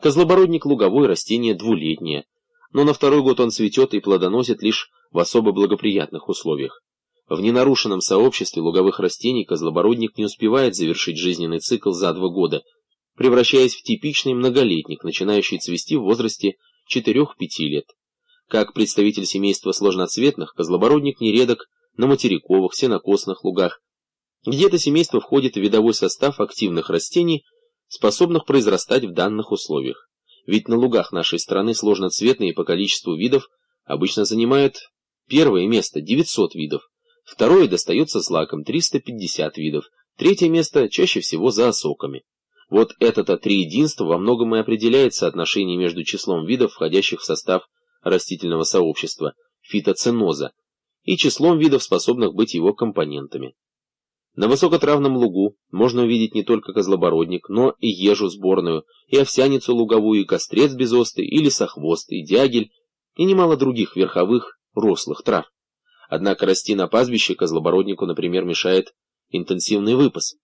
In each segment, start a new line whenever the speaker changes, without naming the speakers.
Козлобородник луговой — растение двулетнее, но на второй год он цветет и плодоносит лишь в особо благоприятных условиях. В ненарушенном сообществе луговых растений козлобородник не успевает завершить жизненный цикл за 2 года, превращаясь в типичный многолетник, начинающий цвести в возрасте 4-5 лет. Как представитель семейства сложноцветных, козлобородник нередок на материковых, сенокосных лугах, где это семейство входит в видовой состав активных растений, способных произрастать в данных условиях. Ведь на лугах нашей страны сложноцветные по количеству видов обычно занимают первое место — 900 видов, второе достается злакам — 350 видов, третье место чаще всего за осоками. Вот это-то триединство во многом и определяет соотношение между числом видов, входящих в состав растительного сообщества, фитоценоза, и числом видов, способных быть его компонентами. На высокотравном лугу можно увидеть не только козлобородник, но и ежу сборную, и овсяницу луговую, и кострец безостый, и лесохвост, и дягель, и немало других верховых, рослых трав. Однако расти на пастбище козлобороднику, например, мешает интенсивный выпас.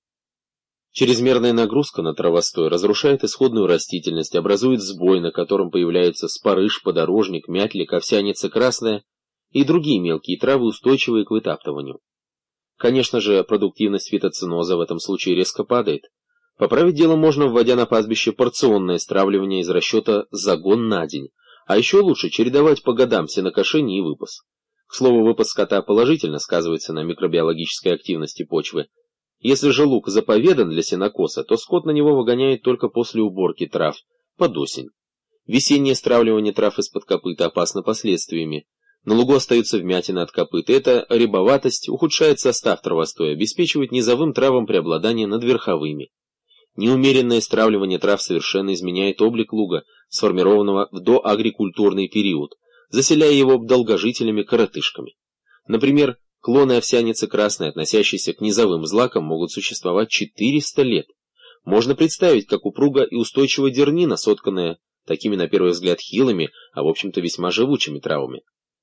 Чрезмерная нагрузка на травостой разрушает исходную растительность, образует сбой, на котором появляются спарыш, подорожник, мятлик, овсяница красная и другие мелкие травы, устойчивые к вытаптыванию. Конечно же, продуктивность фитоценоза в этом случае резко падает. Поправить дело можно, вводя на пастбище порционное стравливание из расчета загон на день, а еще лучше чередовать по годам сенокошение и выпас. К слову, выпас скота положительно сказывается на микробиологической активности почвы. Если же луг заповедан для сенокоса, то скот на него выгоняет только после уборки трав, под осень. Весеннее стравливание трав из-под копыта опасно последствиями. На лугу остаются вмятины от копыта. Эта рябоватость ухудшает состав травостоя, обеспечивает низовым травам преобладание над верховыми. Неумеренное стравливание трав совершенно изменяет облик луга, сформированного в доагрикультурный период, заселяя его долгожителями-коротышками. Например, клоны овсяницы красной, относящиеся к низовым злакам, могут существовать 400 лет. Можно представить, как упруга и устойчива дернина, сотканная такими, на первый взгляд, хилыми, а в общем-то весьма живучими травами.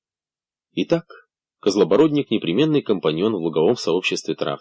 Итак, козлобородник — непременный компаньон в луговом сообществе трав.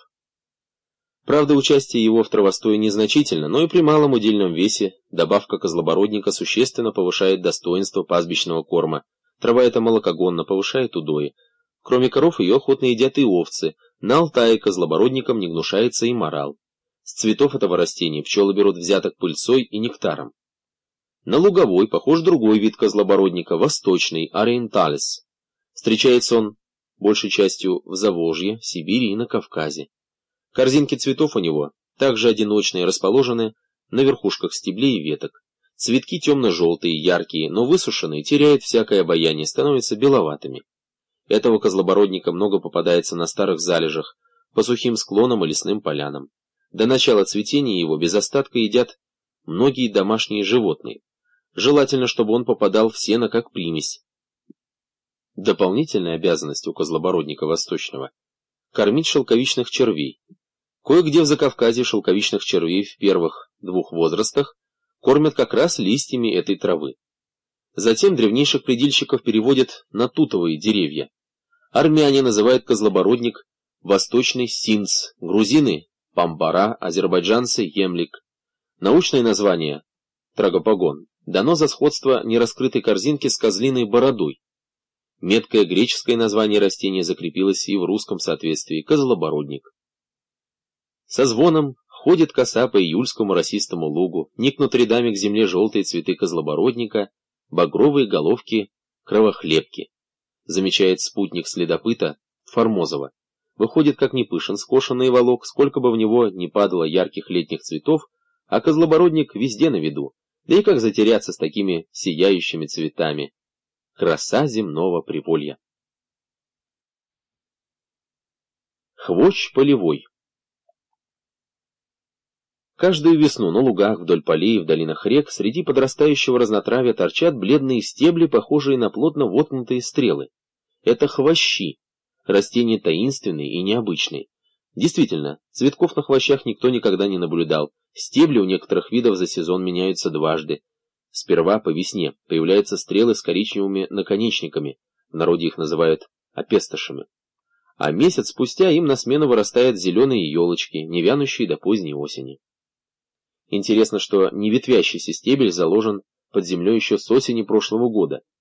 Правда, участие его в травостое незначительно, но и при малом удельном весе добавка козлобородника существенно повышает достоинство пастбищного корма. Трава эта молокогонна, повышает удои. Кроме коров ее охотно едят и овцы. На Алтае козлобородником не гнушается и морал. С цветов этого растения пчелы берут взяток пыльцой и нектаром. На луговой похож другой вид козлобородника, восточный, ориенталис. Встречается он большей частью в Заволжье, Сибири и на Кавказе. Корзинки цветов у него также одиночные, расположены на верхушках стеблей и веток. Цветки темно-желтые, яркие, но высушенные, теряют всякое обаяние, становятся беловатыми. Этого козлобородника много попадается на старых залежах, по сухим склонам и лесным полянам. До начала цветения его без остатка едят многие домашние животные. Желательно, чтобы он попадал в сено как примесь. Дополнительная обязанность у козлобородника восточного — кормить шелковичных червей. Кое-где в Закавказье шелковичных червей в первых 2 возрастах кормят как раз листьями этой травы. Затем древнейших предельщиков переводят на тутовые деревья. Армяне называют козлобородник восточный синц, грузины — памбара, азербайджанцы — емлик. Научное название — трагопагон дано за сходство нераскрытой корзинки с козлиной бородой. Меткое греческое название растения закрепилось и в русском соответствии — козлобородник. Со звоном ходит коса по июльскому росистому лугу, никнут рядами к земле желтые цветы козлобородника, багровые головки кровохлебки. Замечает спутник следопыта Формозова. Выходит, как ни пышен скошенный волок, сколько бы в него ни падало ярких летних цветов, а козлобородник везде на виду. Да и как затеряться с такими сияющими цветами? Краса земного приволья. Хвощ полевой. Каждую весну на лугах, вдоль полей, в долинах рек, среди подрастающего разнотравья торчат бледные стебли, похожие на плотно воткнутые стрелы. Это хвощи, растения таинственные и необычные. Действительно, цветков на хвощах никто никогда не наблюдал. Стебли у некоторых видов за сезон меняются дважды. Сперва по весне появляются стрелы с коричневыми наконечниками, в народе их называют опестошами. А месяц спустя им на смену вырастают зеленые елочки, не вянущие до поздней осени. Интересно, что неветвящийся стебель заложен под землей еще с осени прошлого года.